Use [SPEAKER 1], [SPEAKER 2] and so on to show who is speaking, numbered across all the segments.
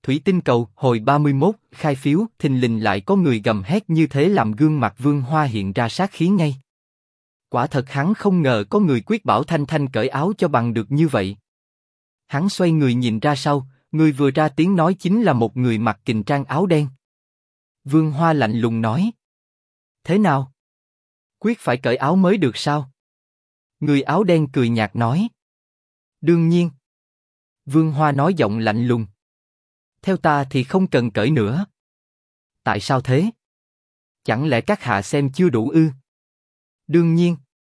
[SPEAKER 1] Thủy tinh cầu, hồi 31, khai phiếu, thình lình lại có người gầm hét như thế làm gương mặt Vương Hoa hiện ra sát khí ngay. Quả thật hắn không ngờ có người quyết bảo Thanh Thanh cởi áo cho bằng được như vậy. Hắn xoay người nhìn ra sau, người vừa ra tiếng nói chính là một người mặc kình trang áo đen. Vương Hoa lạnh lùng nói. Thế nào? Quyết phải cởi áo mới được sao? Người áo đen cười nhạt nói. Đương nhiên. Vương Hoa nói giọng lạnh lùng. Theo ta thì không cần cởi nữa. Tại sao thế? Chẳng lẽ các hạ xem chưa đủ ư? Đương nhiên.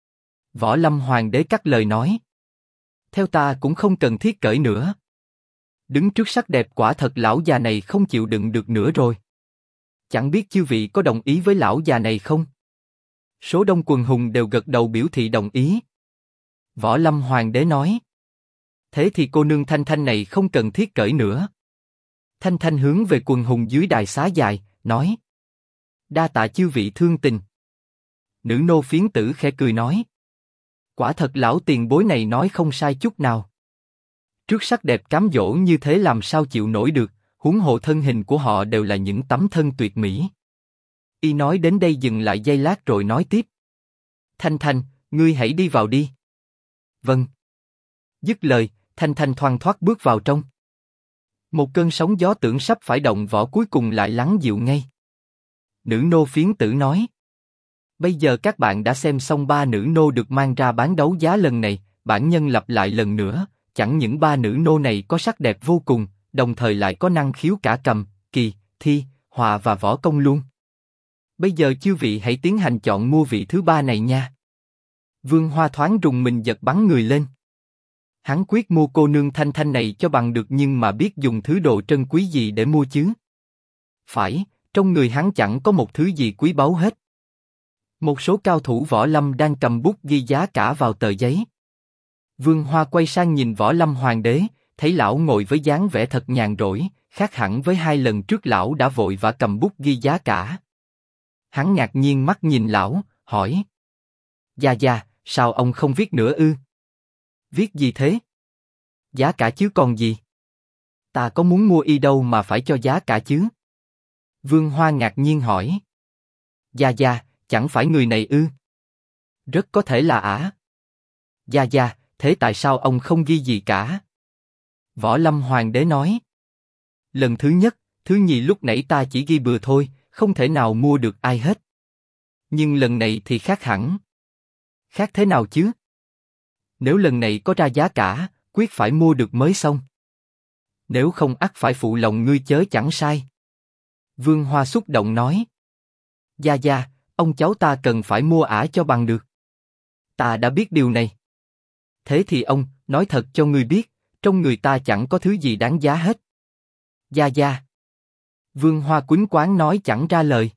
[SPEAKER 1] Võ Lâm Hoàng đế cắt lời nói. Theo ta cũng không cần thiết cởi nữa. Đứng trước sắc đẹp quả thật lão già này không chịu đựng được nữa rồi. Chẳng biết chư vị có đồng ý với lão già này không? Số đông quần hùng đều gật đầu biểu thị đồng ý. Võ Lâm Hoàng đế nói. Thế thì cô nương Thanh Thanh này không cần thiết cởi nữa. Thanh Thanh hướng về quần hùng dưới đài xá dài, nói. Đa tạ chư vị thương tình. Nữ nô phiến tử khẽ cười nói. Quả thật lão tiền bối này nói không sai chút nào. Trước sắc đẹp cám dỗ như thế làm sao chịu nổi được, huống hồ thân hình của họ đều là những tấm thân tuyệt mỹ. Y nói đến đây dừng lại giây lát rồi nói tiếp. Thanh Thanh, ngươi hãy đi vào đi. Vâng. Dứt lời, Thanh Thanh thoăn thoắt bước vào trong. Một cơn sóng gió tưởng sắp phải động võ cuối cùng lại lắng dịu ngay. Nữ nô phiến tử nói. Bây giờ các bạn đã xem xong 3 nữ nô được mang ra bán đấu giá lần này, bản nhân lặp lại lần nữa, chẳng những 3 nữ nô này có sắc đẹp vô cùng, đồng thời lại có năng khiếu cả cầm, kỳ, thi, họa và võ công luôn. Bây giờ chư vị hãy tiến hành chọn mua vị thứ 3 này nha. Vương Hoa thoáng rùng mình giật bắn người lên. Hắn quyết mua cô nương Thanh Thanh này cho bằng được, nhưng mà biết dùng thứ đồ trân quý gì để mua chứ? Phải, trong người hắn chẳng có một thứ gì quý báu hết. Một số cao thủ võ lâm đang cầm bút ghi giá cả vào tờ giấy. Vương Hoa quay sang nhìn Võ Lâm Hoàng đế, thấy lão ngồi với dáng vẻ thật nhàn rỗi, khác hẳn với 2 lần trước lão đã vội vã cầm bút ghi giá cả. Hắn ngạc nhiên mắt nhìn lão, hỏi. Gia gia, sao ông không viết nữa ư? Viết gì thế? Giá cả chứ còn gì? Ta có muốn mua y đâu mà phải cho giá cả chứ? Vương Hoa ngạc nhiên hỏi. Gia gia, chẳng phải người này ư? Rất có thể là ả. Gia gia, thế tại sao ông không ghi gì cả? Võ Lâm Hoàng đế nói. Lần thứ nhất, thứ nhì lúc nãy ta chỉ ghi bừa thôi, không thể nào mua được ai hết. Nhưng lần này thì khác hẳn. Khác thế nào chứ? Nếu lần này có ra giá cả, quyết phải mua được mới xong. Nếu không ắt phải phụ lòng ngươi chớ chẳng sai. Vương Hoa xúc động nói. Gia gia, ông cháu ta cần phải mua ả cho bằng được. Ta đã biết điều này. Thế thì ông, nói thật cho ngươi biết, trong người ta chẳng có thứ gì đáng giá hết. Gia gia. Vương Hoa quýnh quáng nói chẳng ra lời.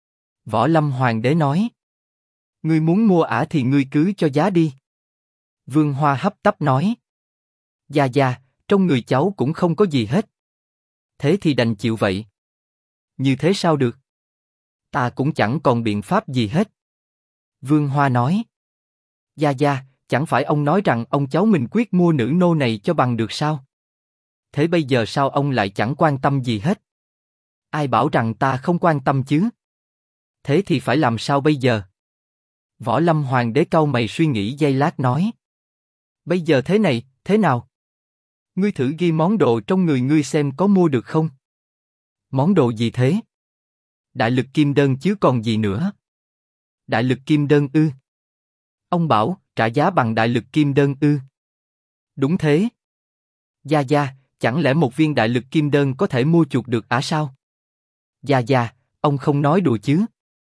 [SPEAKER 1] Võ Lâm Hoàng đế nói. Ngươi muốn mua ả thì ngươi cứ cho giá đi. Vương Hoa hấp tấp nói. Gia gia, trong người cháu cũng không có gì hết. Thế thì đành chịu vậy. Như thế sao được? Ta cũng chẳng còn biện pháp gì hết. Vương Hoa nói. Gia gia, chẳng phải ông nói rằng ông cháu mình quyết mua nữ nô này cho bằng được sao? Thế bây giờ sao ông lại chẳng quan tâm gì hết? Ai bảo rằng ta không quan tâm chứ? Thế thì phải làm sao bây giờ? Võ Lâm Hoàng đế cau mày suy nghĩ giây lát nói. Bây giờ thế này, thế nào? Ngươi thử ghi món đồ trong người ngươi xem có mua được không? Món đồ gì thế? Đại lực kim đơn chứ còn gì nữa? Đại lực kim đơn ư? Ông bảo, trả giá bằng đại lực kim đơn ư? Đúng thế. Gia gia, chẳng lẽ một viên đại lực kim đơn có thể mua chuộc được ả sao? Gia gia, ông không nói đùa chứ?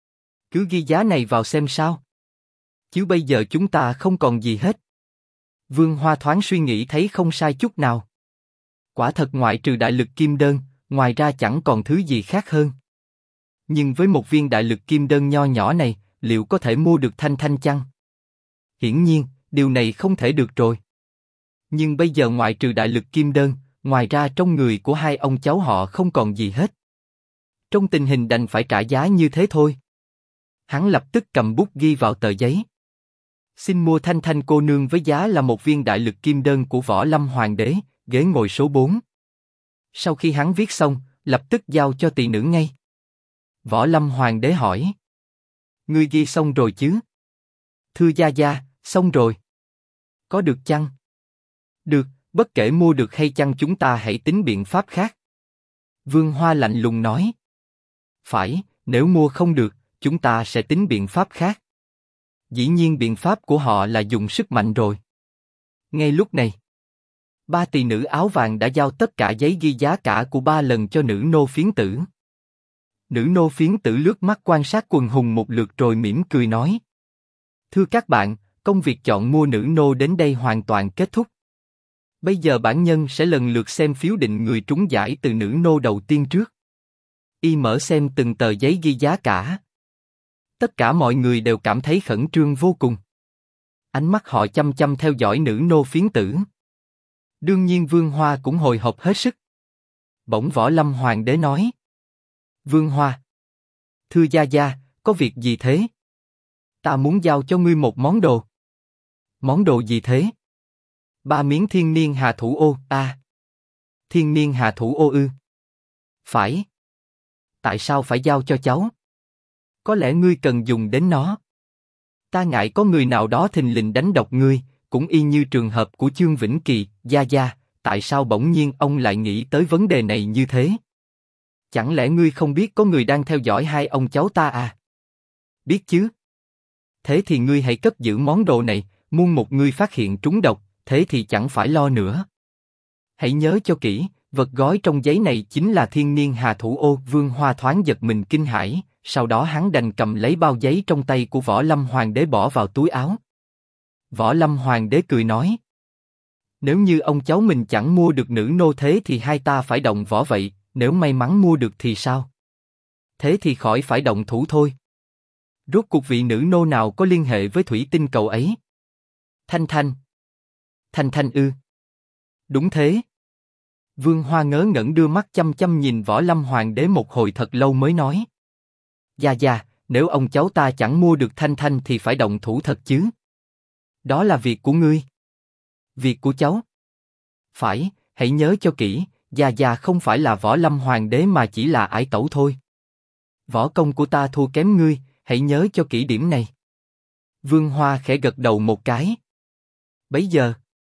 [SPEAKER 1] Cứ ghi giá này vào xem sao? Chứ bây giờ chúng ta không còn gì hết. Vương Hoa thoáng suy nghĩ thấy không sai chút nào. Quả thật ngoại trừ đại lực kim đơn, ngoài ra chẳng còn thứ gì khác hơn. Nhưng với một viên đại lực kim đơn nho nhỏ này, liệu có thể mua được Thanh Thanh chăng? Hiển nhiên, điều này không thể được rồi. Nhưng bây giờ ngoại trừ đại lực kim đơn, ngoài ra trong người của hai ông cháu họ không còn gì hết. Trong tình hình đành phải trả giá như thế thôi. Hắn lập tức cầm bút ghi vào tờ giấy. Xin mua Thanh Thanh cô nương với giá là một viên đại lực kim đơn của Võ Lâm Hoàng đế, ghế ngồi số 4. Sau khi hắn viết xong, lập tức giao cho tỳ nữ ngay. Võ Lâm Hoàng đế hỏi. Ngươi ghi xong rồi chứ? Thưa gia gia, xong rồi. Có được chăng? Được, bất kể mua được hay chăng chúng ta hãy tính biện pháp khác. Vương Hoa lạnh lùng nói. Phải, nếu mua không được, chúng ta sẽ tính biện pháp khác. Dĩ nhiên biện pháp của họ là dùng sức mạnh rồi. Ngay lúc này, ba tỳ nữ áo vàng đã giao tất cả giấy ghi giá cả của ba lần cho nữ nô phiến tử. Nữ nô phiến tử lướt mắt quan sát quần hùng một lượt rồi mỉm cười nói. Thưa các bạn, công việc chọn mua nữ nô đến đây hoàn toàn kết thúc. Bây giờ bản nhân sẽ lần lượt xem phiếu định người trúng giải từ nữ nô đầu tiên trước. Y mở xem từng tờ giấy ghi giá cả. Tất cả mọi người đều cảm thấy khẩn trương vô cùng. Ánh mắt họ chăm chăm theo dõi nữ nô phiến tử. Đương nhiên Vương Hoa cũng hồi hộp hết sức. Bỗng Võ Lâm Hoàng đế nói. Vương Hoa. Thưa gia gia, có việc gì thế? Ta muốn giao cho ngươi một món đồ. Món đồ gì thế? 3 miếng thiên niên hà thủ ô. Thiên niên hà thủ ô ư? Phải. Tại sao phải giao cho cháu? Có lẽ ngươi cần dùng đến nó. Ta ngại có người nào đó thình lình đánh độc ngươi, cũng y như trường hợp của Chương Vĩnh Kỳ. Gia gia, tại sao bỗng nhiên ông lại nghĩ tới vấn đề này như thế? Chẳng lẽ ngươi không biết có người đang theo dõi hai ông cháu ta à? Biết chứ. Thế thì ngươi hãy cất giữ món đồ này, muôn một ngươi phát hiện trúng độc, thế thì chẳng phải lo nữa. Hãy nhớ cho kỹ, vật gói trong giấy này chính là thiên niên hà thủ ô. Vương Hoa thoáng giật mình kinh hãi, sau đó hắn đành cầm lấy bao giấy trong tay của Võ Lâm Hoàng đế bỏ vào túi áo. Võ Lâm Hoàng đế cười nói. Nếu như ông cháu mình chẳng mua được nữ nô thế thì hai ta phải động võ vậy, nếu may mắn mua được thì sao? Thế thì khỏi phải động thủ thôi. Rốt cuộc vị nữ nô nào có liên hệ với thủy tinh cầu ấy? Thanh Thanh. Thanh Thanh ư? Đúng thế. Vương Hoa ngớ ngẩn đưa mắt chăm chăm nhìn Võ Lâm Hoàng đế một hồi thật lâu mới nói. Gia gia, nếu ông cháu ta chẳng mua được Thanh Thanh thì phải động thủ thật chứ? Đó là việc của ngươi. Việc của cháu? Phải, hãy nhớ cho kỹ, gia gia không phải là Võ Lâm Hoàng đế mà chỉ là ải tẩu thôi. Võ công của ta thua kém ngươi, hãy nhớ cho kỹ điểm này. Vương Hoa khẽ gật đầu một cái. Bấy giờ,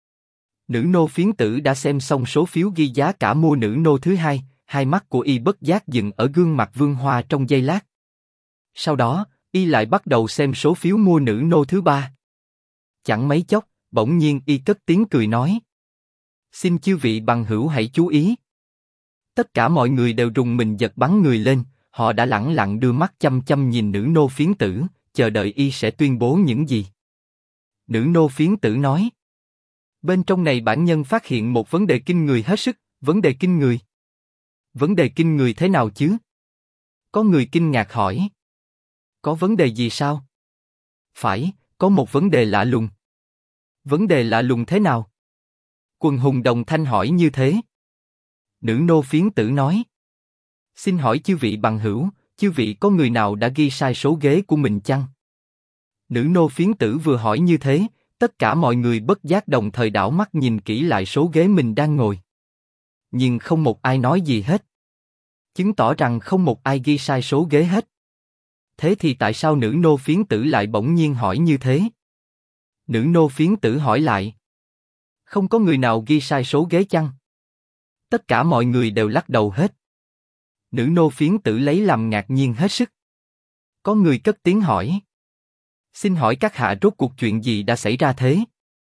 [SPEAKER 1] nữ nô phiến tử đã xem xong số phiếu ghi giá cả mua nữ nô thứ hai, hai mắt của y bất giác dừng ở gương mặt Vương Hoa trong giây lát. Sau đó, y lại bắt đầu xem số phiếu mua nữ nô thứ ba. Chẳng mấy chốc, bỗng nhiên y cất tiếng cười nói. Xin chư vị bằng hữu hãy chú ý. Tất cả mọi người đều rùng mình giật bắn người lên, họ đã lẳng lặng đưa mắt chăm chăm nhìn nữ nô phiến tử, chờ đợi y sẽ tuyên bố những gì. Nữ nô phiến tử nói. Bên trong này bản nhân phát hiện một vấn đề kinh người hết sức. Vấn đề kinh người? Vấn đề kinh người thế nào chứ? Có người kinh ngạc hỏi. Có vấn đề gì sao? Phải, có một vấn đề lạ lùng. Vấn đề lạ lùng thế nào? Quần hùng đồng thanh hỏi như thế. Nữ nô phiến tử nói. Xin hỏi chư vị bằng hữu, chư vị có người nào đã ghi sai số ghế của mình chăng? Nữ nô phiến tử vừa hỏi như thế, tất cả mọi người bất giác đồng thời đảo mắt nhìn kỹ lại số ghế mình đang ngồi. Nhưng không một ai nói gì hết. Chứng tỏ rằng không một ai ghi sai số ghế hết. Thế thì tại sao nữ nô phiến tử lại bỗng nhiên hỏi như thế? Nữ nô phiến tử hỏi lại. Không có người nào ghi sai số ghế chăng? Tất cả mọi người đều lắc đầu hết. Nữ nô phiến tử lấy làm ngạc nhiên hết sức. Có người cất tiếng hỏi. Xin hỏi các hạ rốt cuộc chuyện gì đã xảy ra thế?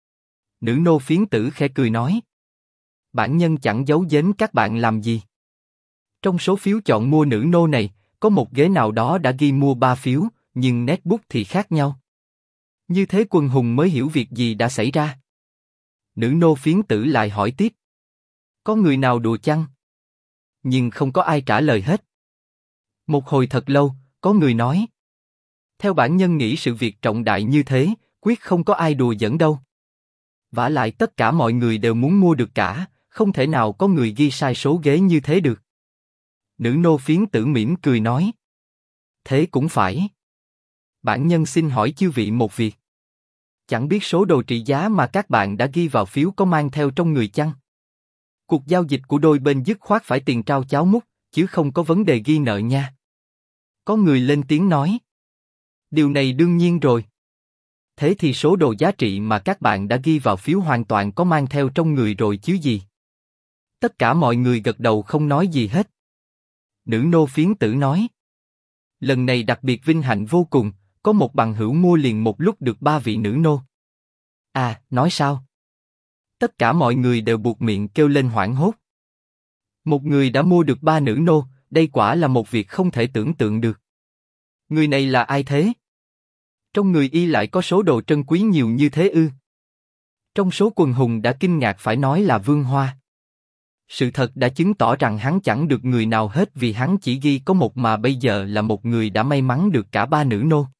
[SPEAKER 1] Nữ nô phiến tử khẽ cười nói. Bản nhân chẳng giấu giếm các bạn làm gì. Trong số phiếu chọn mua nữ nô này, có một ghế nào đó đã ghi mua 3 phiếu, nhưng nét bút thì khác nhau. Như thế quần hùng mới hiểu việc gì đã xảy ra. Nữ nô phiến tử lại hỏi tiếp. Có người nào đùa chăng? Nhưng không có ai trả lời hết. Một hồi thật lâu, có người nói. Theo bản nhân nghĩ sự việc trọng đại như thế, quyết không có ai đùa giỡn đâu. Vả lại tất cả mọi người đều muốn mua được cả, không thể nào có người ghi sai số ghế như thế được. Nữ nô phiến tử mỉm cười nói. Thế cũng phải. Bản nhân xin hỏi chư vị một việc. Chẳng biết số đồ trị giá mà các bạn đã ghi vào phiếu có mang theo trong người chăng? Cuộc giao dịch của đôi bên dứt khoát phải tiền trao cháo múc, chứ không có vấn đề ghi nợ nha. Có người lên tiếng nói. Điều này đương nhiên rồi. Thế thì số đồ giá trị mà các bạn đã ghi vào phiếu hoàn toàn có mang theo trong người rồi chứ gì? Tất cả mọi người gật đầu không nói gì hết. Nữ nô phiến tử nói. Lần này đặc biệt vinh hạnh vô cùng, có một bằng hữu mua liền một lúc được 3 vị nữ nô. À, nói sao? Tất cả mọi người đều buột miệng kêu lên hoảng hốt. Một người đã mua được 3 nữ nô, đây quả là một việc không thể tưởng tượng được. Người này là ai thế? Trong người y lại có số đồ trân quý nhiều như thế ư? Trong số quần hùng đã kinh ngạc phải nói là Vương Hoa. Sự thật đã chứng tỏ rằng hắn chẳng được người nào hết vì hắn chỉ ghi có một mà bây giờ là một người đã may mắn được cả 3 nữ nô.